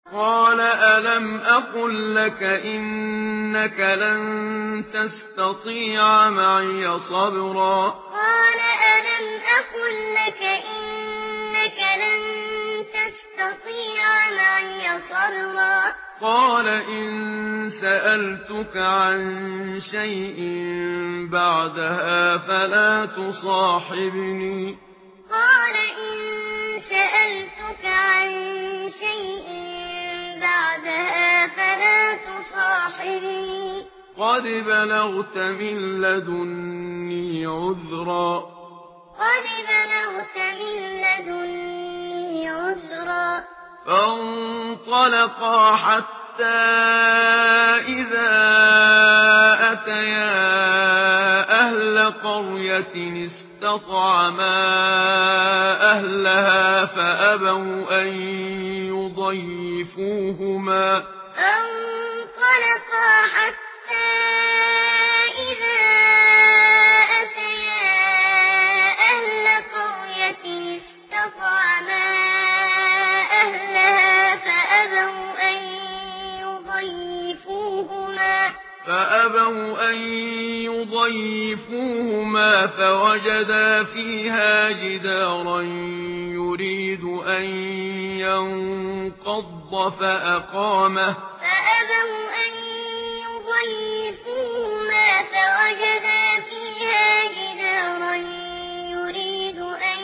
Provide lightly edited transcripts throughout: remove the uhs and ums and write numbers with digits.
قال ألم أقل لك إنك لن تستطيع معي صبرا قال ألم أقل لك إنك لن تستطيع معي صبرا قال إن سألتك عن شيء بعدها فلا تصاحبني قال إن سألتك عن شيء بعدها فلا تصاحبني قد بلغت من لدني عذرا قد بلغت من لدني عذرا فانطلقا حتى إذا أتيا أهل قرية استطعما أهلها فأبوا أن يضيفوهما فانطلقا حتى إذا أتيا أهل قرية استطعما أهلها فأبوا أن يضيفوهما فوجدا فيها جدارا يريد أن ينقض فأقامه فأبوا أن يضيفوهما فوجدا فيها جدارا يريد أن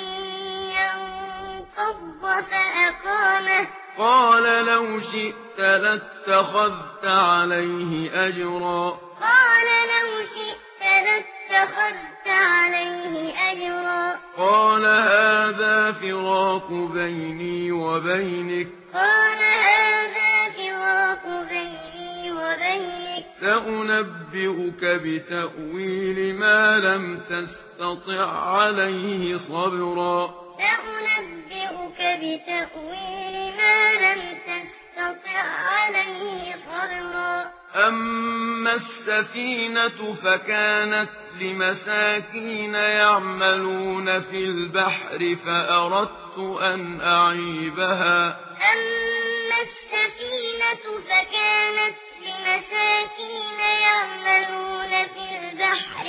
ينقض فأقامه قال لو شئت لاتخذت عليه أجرا قال لو شئت لاتخذت عليه أجرا قال هذا فراق بيني وبينك قال هذا فراق بيني وبينك سأنبئك بتأويل ما لم تستطع عليه صبرا سأنبئك بتأويل ما لم تستطع عليه صبرا أما السفينة فكانت لمساكين يعملون في البحر فأردت أن أعيبها أما السفينة فكانت لمساكين يعملون في البحر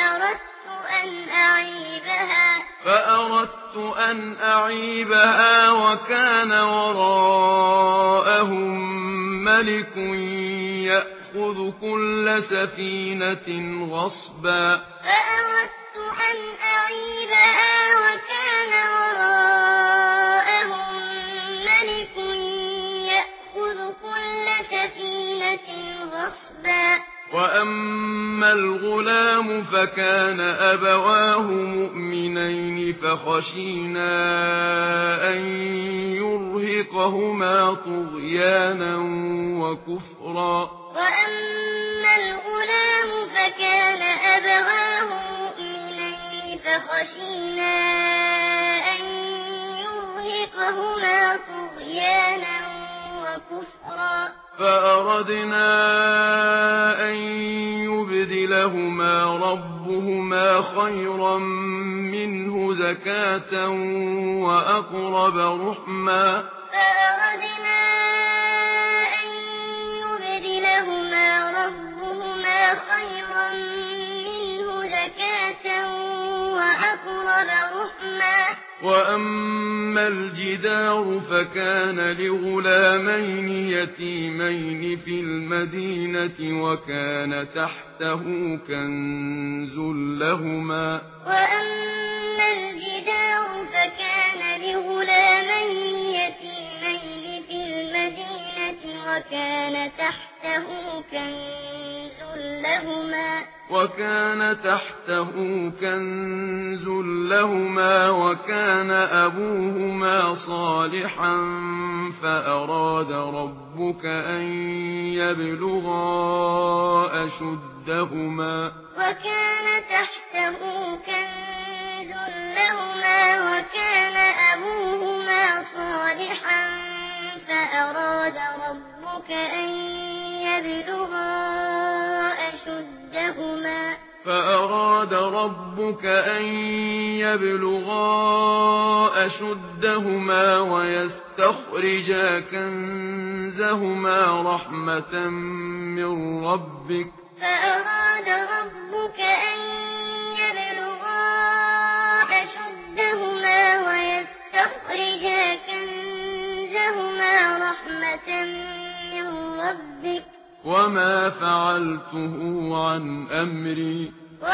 فأردت أن أعيبها وكان وراءهم ملك يأخذ كل سفينة غصبا فأردت أن أعيبها وكان وراءهم ملك يأخذ كل سفينة غصبا وأما الغلام فكان أبواه مؤمنين فخشينا أن يرهقهما طغيانا وكفرا وأما الغلام فكان أبواه مؤمنين فخشينا أن يرهقهما طغيانا وكفرا فأردنا أن يبدلهما ربهما خيرا منه زكاة وأقرب رحما فأردنا أن يبدلهما ربهما خيرا منه زكاة وأقرب رحما وأما الجدار فكان لغلامين يتيمين في المدينة وكان تحته كنز لهما وأما الجدار فكان لغلامين يتيمين في المدينة وكان تحته كنز لهما وكان أبوهما صالحا فأراد ربك أن يبلغا أشدهما فأراد ربك أن يبلغا أشدهما ويستخرجا كنزهما رحمة من ربك فأراد ربك أن يبلغا أشدهما ويستخرجا كنزهما رحمة من ربك وما فعلته عن أمري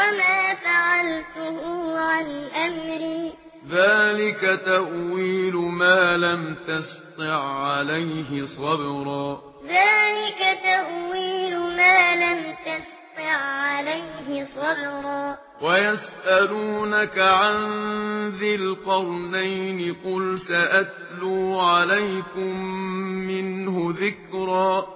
ذلك تأويل ما لم تسطع عليه صبرا ويسألونك عن ذي القرنين قل سأتلو عليكم منه ذكرا